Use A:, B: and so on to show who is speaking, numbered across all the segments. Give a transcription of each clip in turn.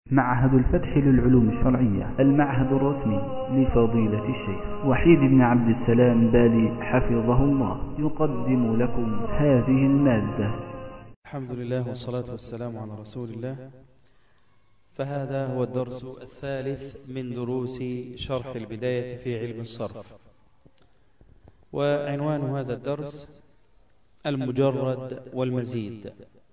A: معهد الفتح للعلوم الشرعية، المعهد الرسمي لفضيلة الشيخ وحيد بن عبد السلام بالي حفظه الله، يقدم لكم هذه المادة.
B: الحمد لله والصلاة والسلام على رسول الله. فهذا هو الدرس الثالث من دروس شرح البداية في علم الصرف، وعنوان هذا الدرس المجرد والمزيد.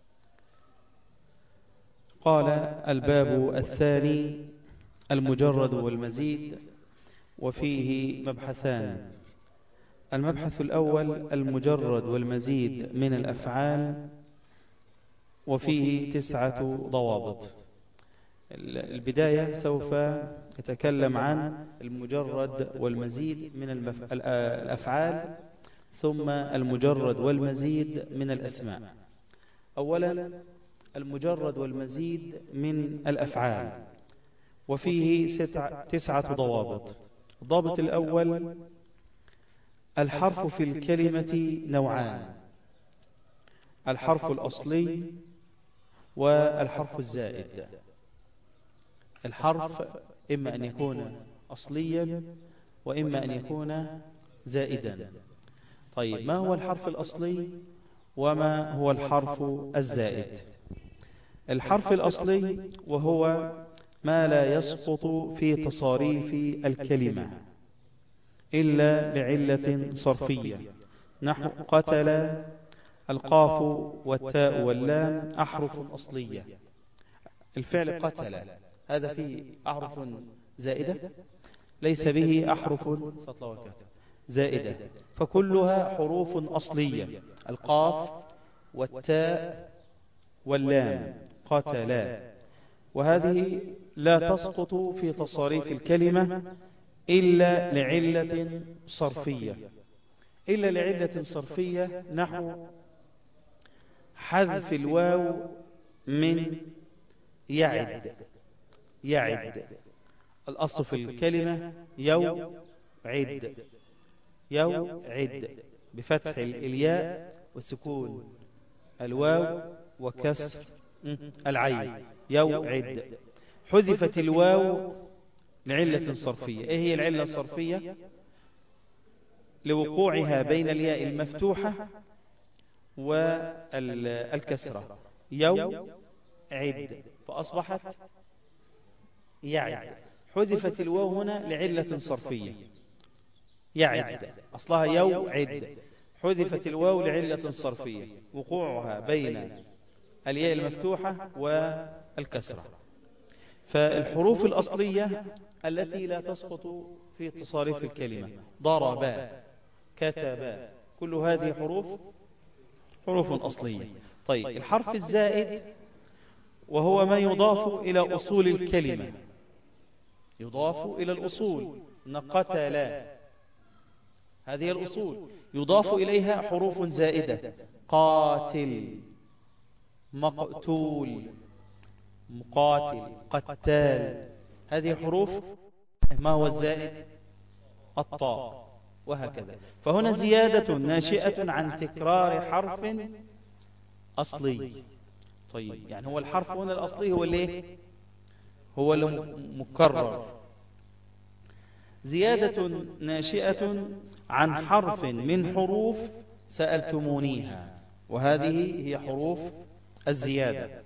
B: قال: الباب الثاني المجرد والمزيد، وفيه مبحثان. المبحث الأول المجرد والمزيد من الأفعال، وفيه 9 ضوابط. البداية سوف يتكلم عن المجرد والمزيد من الأفعال، ثم المجرد والمزيد من الأسماء. أولا المجرد والمزيد من الأفعال، وفيه 9 ضوابط. الضابط الأول: الحرف في الكلمة نوعان: الحرف الأصلي والحرف الزائد. الحرف إما أن يكون أصليا وإما أن يكون زائدا. طيب، ما هو الحرف الأصلي وما هو الحرف الزائد؟ الحرف الأصلي وهو ما لا يسقط في تصاريف الكلمة إلا لعلة صرفية، نحو قتل. القاف والتاء واللام أحرف أصلية. الفعل قتل هذا فيه أحرف زائدة؟ ليس به أحرف زائدة، فكلها حروف أصلية: القاف والتاء واللام قتلا. وهذه لا تسقط في تصاريف الكلمة إلا لعلة صرفية. إلا لعلة صرفية، نحو حذف الواو من يعد. يعد الأصل في الكلمة يوعد، يوعد بفتح الياء وسكون الواو وكسر العين، يوعد. حذفت الواو لعلة صرفية. إيه هي العلة الصرفية؟ لوقوعها بين الياء المفتوحة والكسرة، يوعد فأصبحت يعد. حذفت الواو هنا لعلة صرفية، يعد أصلها يوعد، حذفت الواو لعلة صرفية وقوعها بين الياء المفتوحة والكسرة. فالحروف الأصلية التي لا تسقط في تصاريف الكلمة: ضربا، كتبا، كل هذه حروف أصلية. طيب، الحرف الزائد وهو ما يضاف إلى أصول الكلمة، يضاف إلى الأصول. قتل هذه الأصول يضاف إليها حروف زائدة: قاتل، مقتول، مقاتل، قتال. هذه حروف. ما هو الزائد؟ الطاء، وهكذا. فهنا زيادة ناشئة عن تكرار حرف أصلي. طيب، يعني هو الحرف هنا الأصلي هو ليه؟ هو المكرر. زيادة ناشئة عن حرف من حروف سألتمونيها، وهذه هي حروف الزيادة.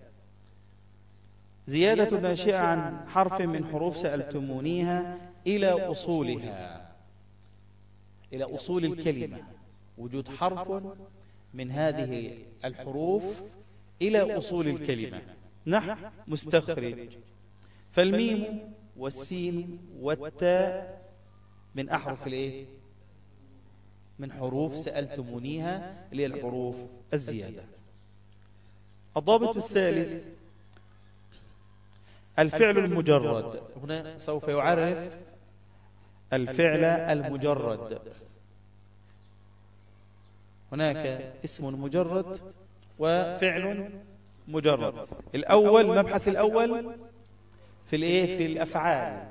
B: زيادة ناشئة عن حرف من حروف سألتمونيها إلى أصولها، إلى أصول الكلمة. وجود حرف من هذه الحروف إلى أصول الكلمة، نحو مستخرج. فالميم والسين والتاء من أحرف الإيه؟ من حروف سألتمونيها، اللي هي الحروف الزيادة. الضابط الثالث الفعل المجرد. هنا سوف يعرف الفعل المجرد. هناك اسم مجرد وفعل مجرد. الأول، مبحث الأول في الإيه؟ في الأفعال،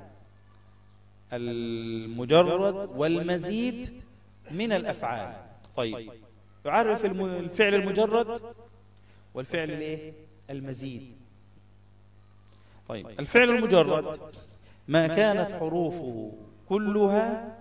B: المجرد والمزيد من الأفعال. طيب، يعرف الفعل المجرد والفعل الإيه؟ المزيد. طيب الفعل المجرد ما كانت حروفه كلها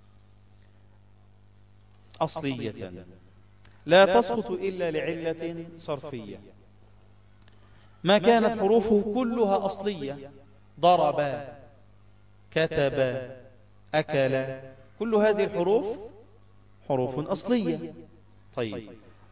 B: أصلية لا تسقط إلا لعلة صرفية. ما كانت حروفه كلها أصلية، ضرب، كتب، أكل، كل هذه الحروف حروف أصلية. طيب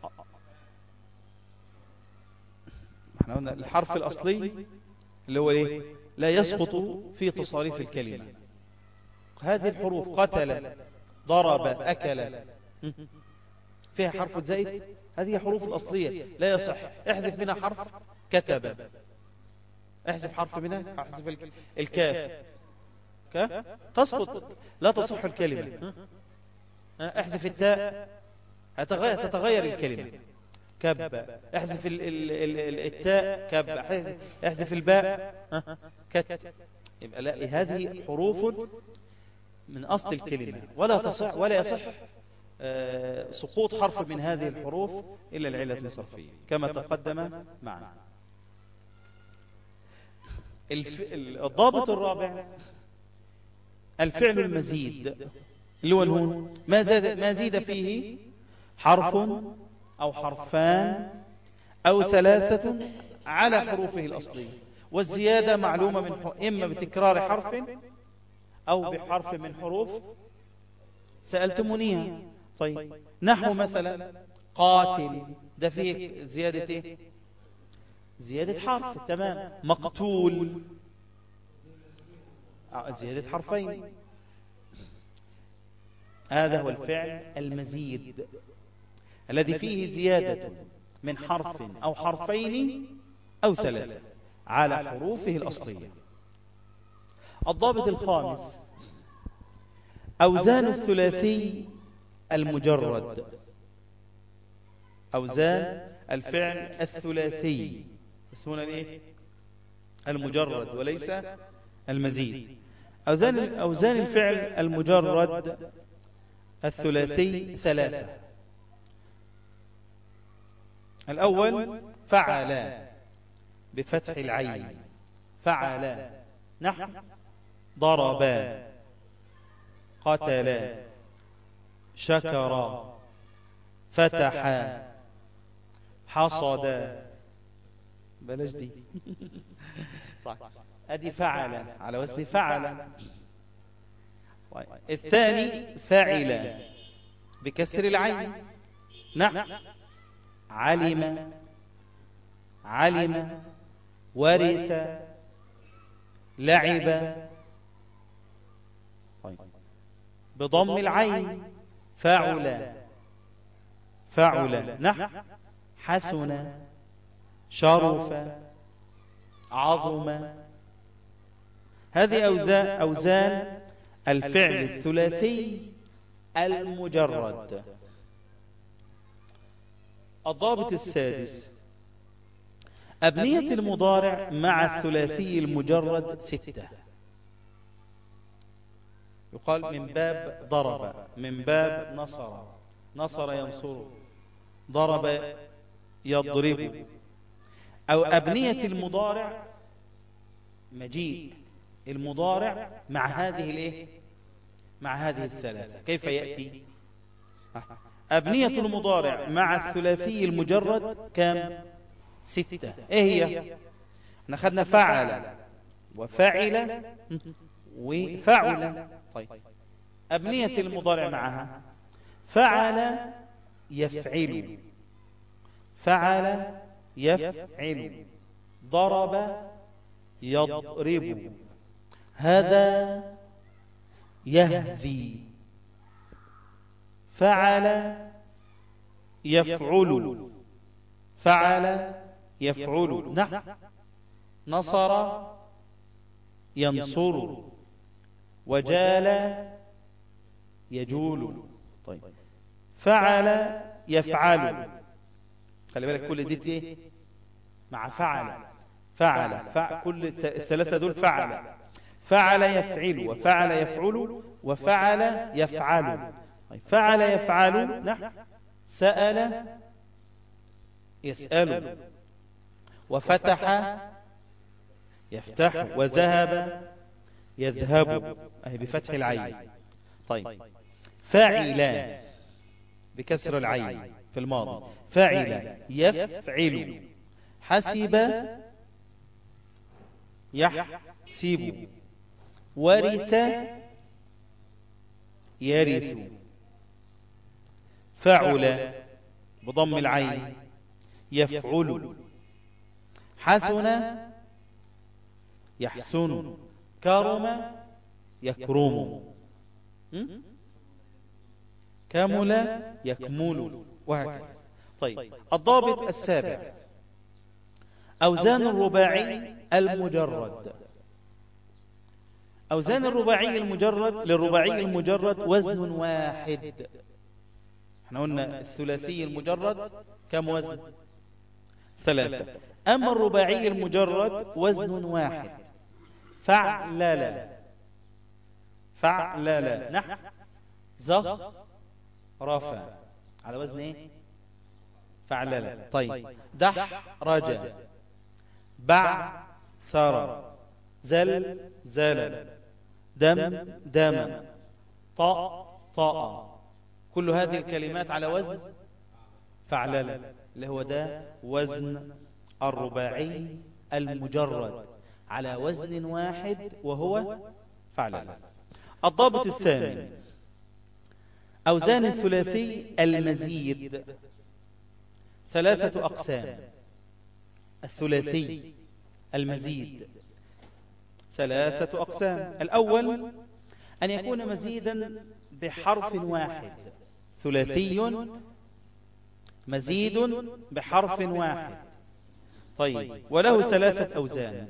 B: احنا قلنا الحرف الأصلي اللي هو ايه؟ لا يسقط في تصاريف الكلمة. هذه الحروف قتل، ضرب، أكل، فيها حرف زائد، هذه حروف الأصلية لا يصح احذف منها حرف. كتب، احذف حرف منها، احذف الكاف، تسقط، لا تصح الكلمة. احذف التاء، تتغير الكلمة. كب، احذف التاء، كب، احذف الباء، كت. يبقى لا، هذه حروف من أصل الكلمة ولا تصح ولا يصح سقوط حرف من هذه الحروف إلا العلة الصرفية كما تقدم معنا. الضابط الرابع الفعل المزيد اللي هو النون، ما زيد فيه حرف أو حرفان أو ثلاثة على حروفه الأصلية، والزيادة معلومة من إما بتكرار حرف أو بحرف من حروف سألتمونيها. طيب نحو مثلا قاتل، ده فيه زيادة إيه؟ زيادة حرف، تمام. مقتول زيادة حرفين. هذا هو الفعل المزيد الذي فيه زيادة من حرف أو حرفين أو ثلاثة على حروفه الأصلية. الضابط الخامس أوزان الثلاثي المجرد، أوزان الفعل الثلاثي اسمنا الايه؟ المجرد وليس المزيد. أوزان الفعل المجرد الثلاثي ثلاثة. الأول فعل بفتح العين، فعل. نحو ضرب، قتل، شكر، فتح، حصد. بلاش دي. طيب ادي فعل على وزن فعل. طيب الثاني فعل بكسر العين. نحو علم، علم، ورث، لعب. طيب بضم العين فعل، فعل. نحو حسن، شرف، عظم. هذه أوزان الفعل الثلاثي المجرد. الضابط السادس أبنية المضارع مع الثلاثي المجرد 6. يقال من باب ضرب، من باب نصر، نصر ينصر، ضرب يضرب. أو أبنية المضارع مجيء المضارع مع هذه الايه؟ مع هذه الثلاثة. كيف يأتي؟ أبنية المضارع مع الثلاثي المجرد كم؟ 6. ايه هي؟ احنا خدنا فعل وفعل وفعل. طيب أبنية المضارع معها فعل يفعل، فعل يفعل، ضرب يضرب، هذا يهذي، فعل يفعل، فعل يفعل. نحو نصر ينصر، وجال يجول. طيب فعل يفعل، خلي بالك كل دي ايه؟ مع فعل، فعل كل الثلاثة دول فعل، فعل يفعل، وفعل يفعل، وفعل يفعل. طيب فعل يفعل. نحو سأل يسأل، وفتح يفتح، وذهب يذهب أهي بفتح العين. طيب فاعلا بكسر العين في الماضي، فاعلا يفعل، حسب يحسب، ورث يرث، فعل بضم العين يفعل، حسن يحسن، كرم يكرم، كمل يكمل، وهكذا. طيب الضابط السابع أوزان الرباعي المجرد. أوزان الرباعي المجرد، للرباعي المجرد وزن واحد. احنا قلنا الثلاثي المجرد كم وزن؟ 3. أما الرباعي المجرد وزن واحد، فعلل، فعلل، نحو زخ رفع، على وزن ايه؟ فعلل. طيب دحرج، بعثر، زلزل، دم، طأ، كل هذه الكلمات على وزن فعلل، اللي هو ده وزن الرباعي المجرد على وزن واحد وهو فعلل. الضابط الثامن أوزان الثلاثي المزيد. 3 أقسام. الثلاثي المزيد 3 أقسام. الأول أن يكون مزيدا بحرف واحد، ثلاثي مزيد بحرف واحد. طيب وله 3 أوزان: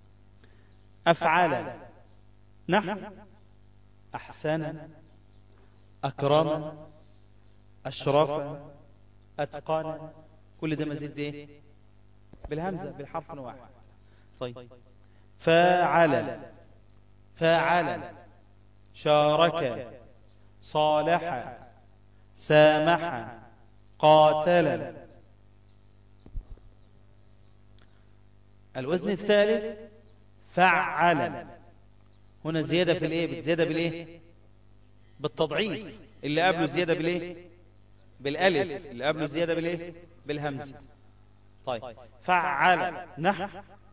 B: أفعل، نحو أحسن، أكرم، أشرف، أتقن، كل ده مزيد بإيه؟ بالهمزة، بالحرف واحد. طيب فاعل، فاعل، شارك، صالح، سامح، قاتل. الوزن الثالث فعل، هنا زيادة في الايه؟ بتزيادة بالايه؟ بالتضعيف. اللي قبله زيادة بالايه؟ بالالف. اللي قبله زيادة بالايه؟ بالهمزة. طيب فعل، نحو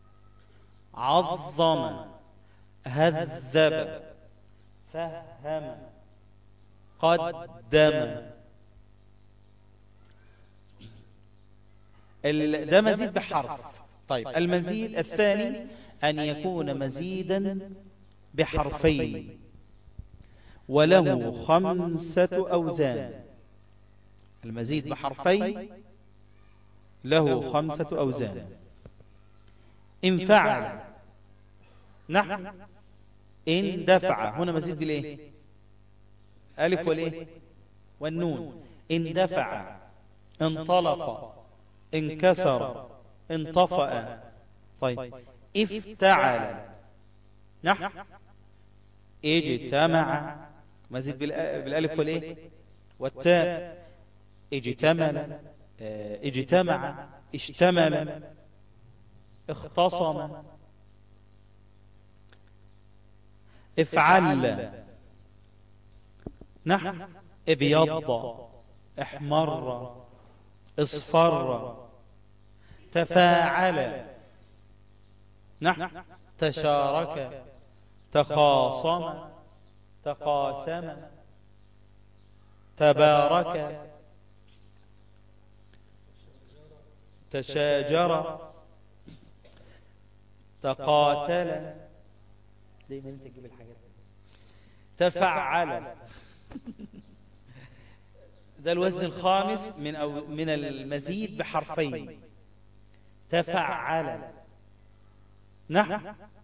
B: عظم، هذب، فهم، قدم. ده مزيد بحرف. طيب المزيد الثاني أن يكون مزيدا بحرفين وله 5 أوزان. المزيد بحرفين له 5 أوزان. إن فعل، نحو إن دفع، هنا مزيد بالإيه؟ ألف والإيه؟ والنون. إن دفع، انطلق، انكسر، انطفأ. طيب افتعل، نحو اجتمع، مزيد بالالف والايه والتاء. اجتمل، اجتمع، اشتمل، اختصم. افعل، نحو ابيض، احمر، اصفر. تفاعل، نحو تشارك، تخاصم، تقاسم. تبارك، تشاجر، تقاتل. دايما انت تجيب الحاجات. تفعل، ده الوزن الخامس من المزيد بحرفين. تفعل، نحو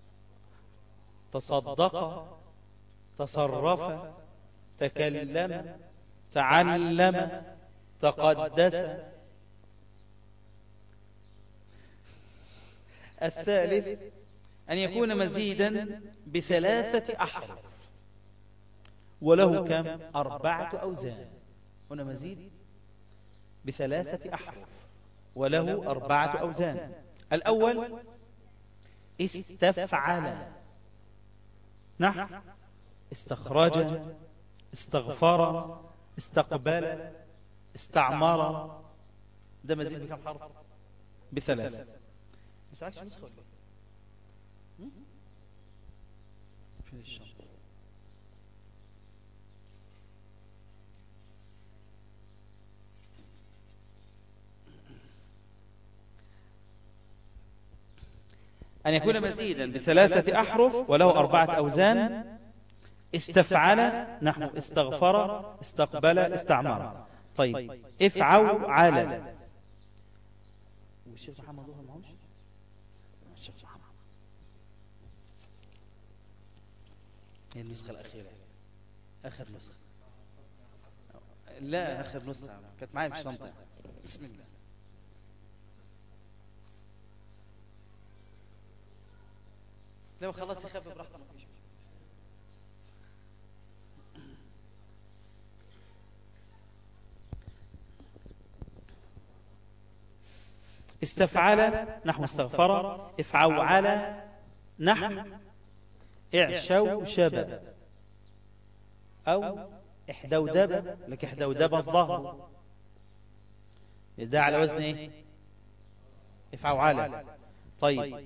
B: تصدق، تصرف، تكلم، تعلم، تقدس. الثالث أن يكون مزيدا ب3 أحرف وله كم؟ 4 أوزان. هنا مزيد ب3 أحرف وله 4 أوزان. الأول استفعل. نحو استخرج، استغفر، استقبل، استعمر. ده مزيد بكم حرف؟ بثلاثة. مش عاكش نسخة ولا ايه؟ فين الشنطة؟ أن يكون مزيدا بثلاثة أحرف وله 4 أوزان. استفعل نحو استغفر، استقبل، استعمر. طيب افعل. والشيخ محمد ظهر معهوش؟ الشيخ محمد هي النسخة الأخيرة، آخر نسخة. لا آخر نسخة كانت معايا في الشنطة. بسم الله. لما خلاص يخبي براحته. استفعل نحو استغفر، افعوعل نحو اعشوشب، أو احدودب. لك احدودب الظهر، ده على وزن ايه؟ افعوعل. طيب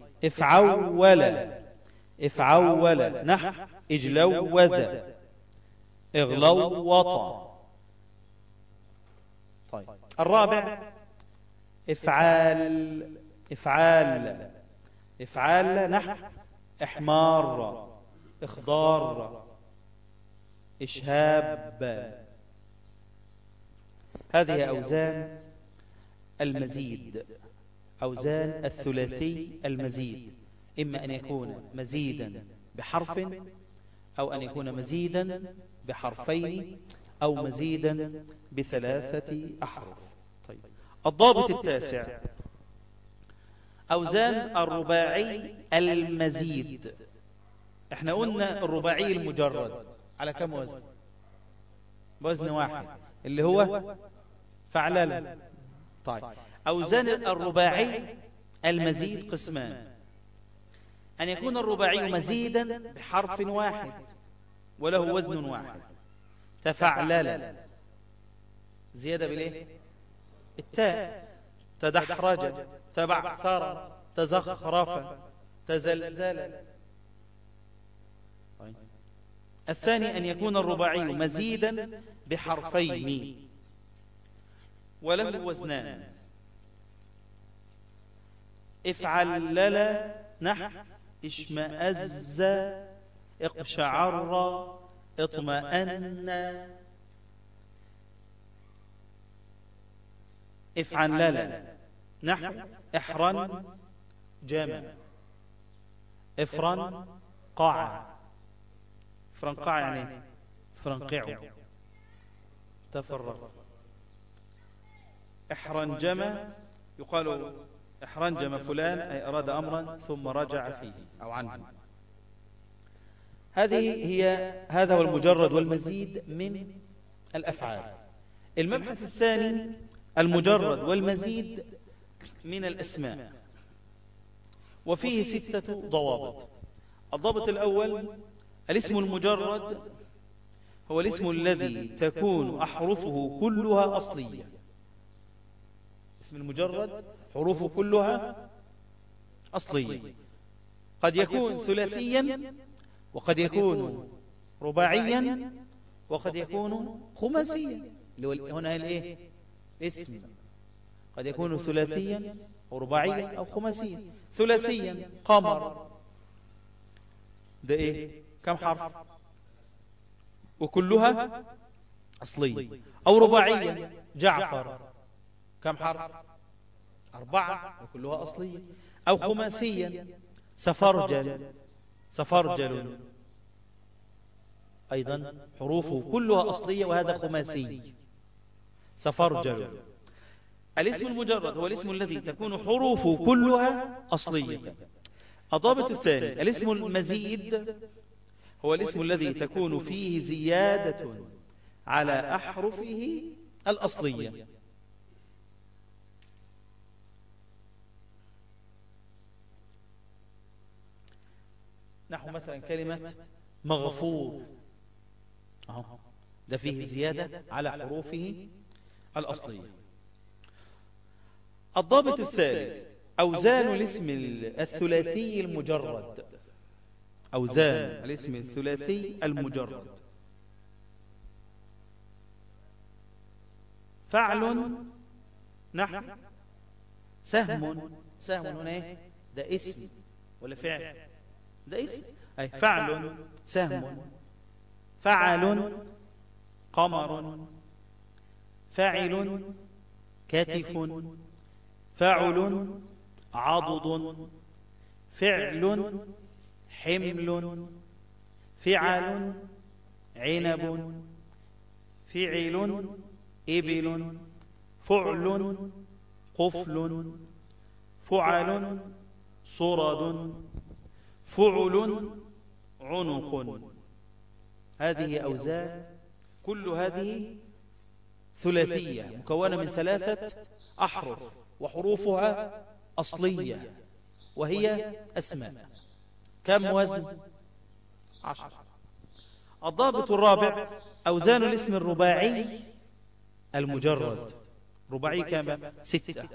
B: افعول نحو اجلوذ، اغلوط. طيب الرابع افعال نحو احمار، اخضار، اشهاب. هذه أوزان المزيد، أوزان الثلاثي المزيد، إما أن يكون مزيدا بحرف، أو أن يكون مزيدا بحرفين، أو مزيدا ب3 أحرف. طيب الضابط التاسع أوزان الرباعي المزيد. احنا قلنا الرباعي المجرد على كم وزن؟ بوزن واحد اللي هو فعلل. طيب أوزان الرباعي المزيد قسمان: أن يكون الرباعي مزيدا بحرف واحد وله وزن واحد، تفعلل زيادة بالإيه؟ التاء. تدحرج، تبعثر، تزخرف، تزلزل. طيب. الثاني أن يكون الرباعي مزيدا بحرفين وله وزنان: افعلل نحو اشمأز، اقشعر، اطمأن. افعلل نحو احرن جمع، افرن قاع. افرن قاع يعني فرنقعوا، تفرق. احرنجم يقال احرنجم فلان أي أراد أمرا ثم رجع فيه أو عنه. هذا هو المجرد والمزيد من الأفعال. المبحث الثاني المجرد والمزيد من الأسماء، وفيه 6 ضوابط. الضابط الأول: الاسم المجرد هو الاسم الذي تكون أحرفه كلها أصلية. اسم المجرد حروفه كلها أصلية، قد يكون ثلاثيا، وقد يكون رباعيا، وقد يكون خماسيا. هنا الايه؟ اسم قد يكون ثلاثيا أو رباعيا أو خماسيا. ثلاثيا قمر، ده ايه؟ كم حرف؟ وكلها أصلية. أو رباعيا جعفر، كم حرف؟ 4 وكلها أصلية. أو خماسيا سفرجل أيضا حروفه كلها أصلية، وهذا خماسي سفرجل. الاسم المجرد هو الاسم الذي تكون حروفه كلها أصلية. الضابط الثاني: الاسم المزيد هو الاسم الذي تكون فيه زيادة على أحرفه الأصلية. نحو مثلا كلمة مغفور، ده فيه زيادة على حروفه الأصلية. الضابط الثالث أوزان الاسم الثلاثي المجرد. أوزان الاسم الثلاثي المجرد: فعل، نحو سهم. سهم هنا ايه؟ ده اسم ولا فعل؟ ده اسم. أي فعل سهم، فعل قمر، فاعل كتف، فعل عضد، فعل حمل، فعل عنب، فعل إبل، فعل قفل، فعل صرد، فعل عنق. هذه أوزان، كل هذه ثلاثية مكونة من 3 أحرف، وحروفها أصلية، وهي أسماء. كم وزن؟ 10. الضابط الرابع أوزان الاسم الرباعي المجرد. رباعي كم؟ 6.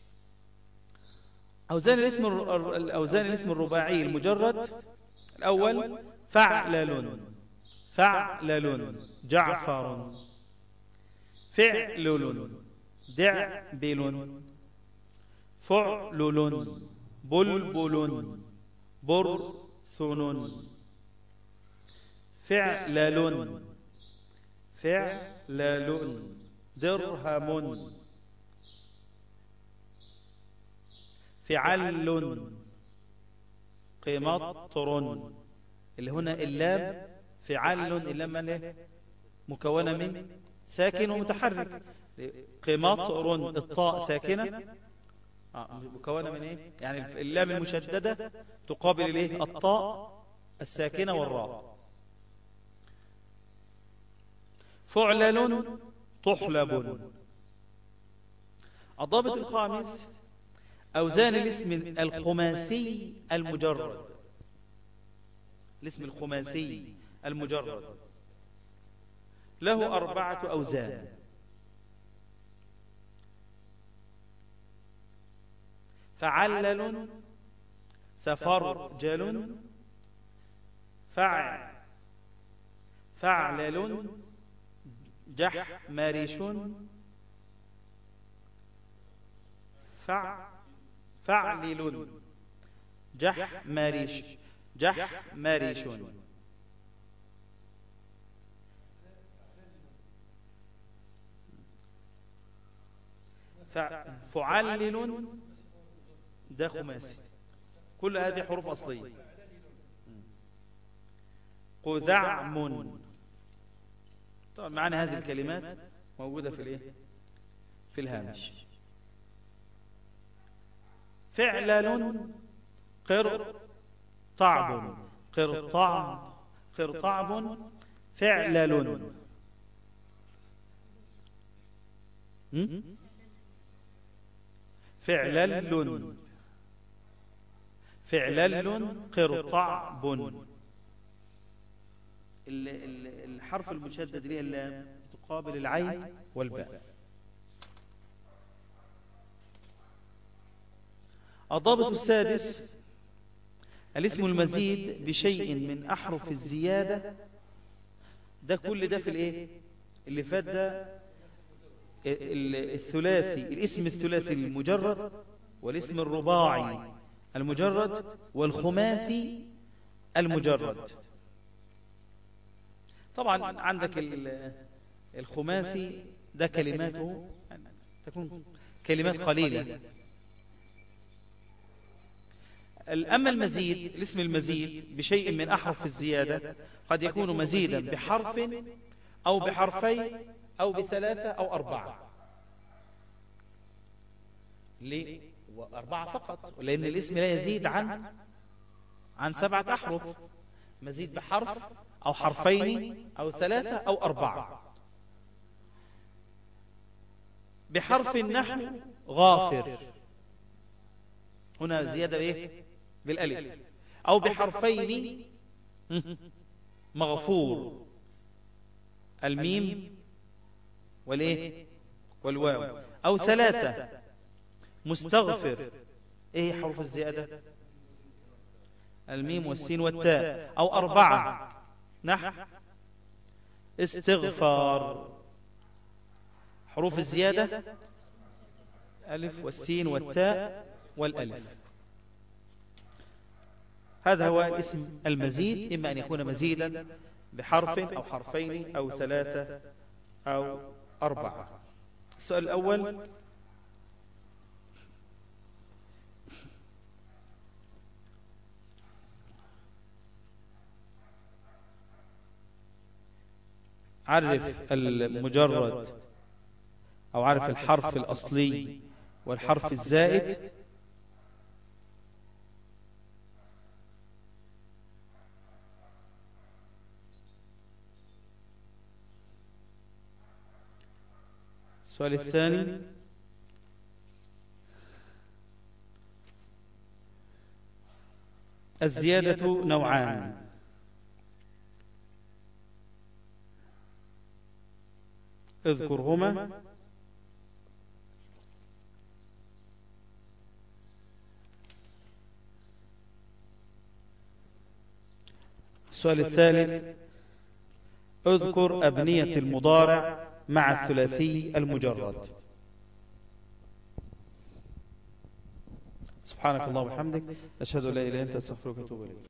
B: أوزان الاسم الرباعي المجرد: الأول فعلل، فعلل جعفر، فعلل دعبل، فعلل بلبل برثن، فعلل فعلل درهم، فعل قمطر. اللي هنا اللام فعل، اللام مكونة من ساكن ومتحرك. قمطر الطاء ساكنة، مكونة من ايه؟ يعني اللام المشددة تقابل الايه؟ الطاء الساكنة والراء. فعلل طحلب. الضابط الخامس أوزان الاسم الخماسي المجرد. الاسم الخماسي المجرد له 4 أوزان: فعلل، سفرجل، فعلل جحمرش، فعلل جحمرش، جحمرش، فعلل ده خماسي. كل هذه حروف أصلية. قذعم. طبعا معنا هذه الكلمات موجودة في الايه؟ في الهامش. فعلل قرطعب، قرطعب فعلل. فعلل فعلل قرطعب. الحرف المشدد ليه اللام تقابل العين والباء. الضابط السادس الاسم المزيد بشيء من أحرف الزيادة. ده كل ده في الايه اللي فات ده؟ الثلاثي، الاسم الثلاثي المجرد، والاسم الرباعي المجرد، والخماسي المجرد. طبعا عندك الخماسي ده كلماته تكون كلمات قليلة. أما المزيد، الاسم المزيد بشيء من أحرف الزيادة قد يكون مزيدا بحرف أو بحرفين أو ب3 أو 4. ليه؟ 4 فقط، لأن الاسم لا يزيد عن 7 أحرف. مزيد بحرف أو حرفين أو 3 أو 4. بحرف النحو غافر، هنا زيادة بإيه؟ بالألف. أو بحرفين مغفور، الميم والايه والواو. أو 3 مستغفر، ايه حروف الزيادة؟ الميم والسين والتاء. أو 4 نحو استغفار، حروف الزيادة ألف والسين والتاء والألف. هذا هو الاسم المزيد، إما أن يكون مزيدا بحرف أو حرفين أو 3 أو 4. السؤال الأول: عرف المجرد أو عرف الحرف الأصلي والحرف الزائد. السؤال الثاني: الزيادة نوعان، اذكرهما. السؤال الثالث: اذكر أبنية المضارع مع الثلاثي المجرد. سبحانك اللهم وبحمدك، أشهد أن لا إله إلا أنت، أستغفرك وأتوب إليك.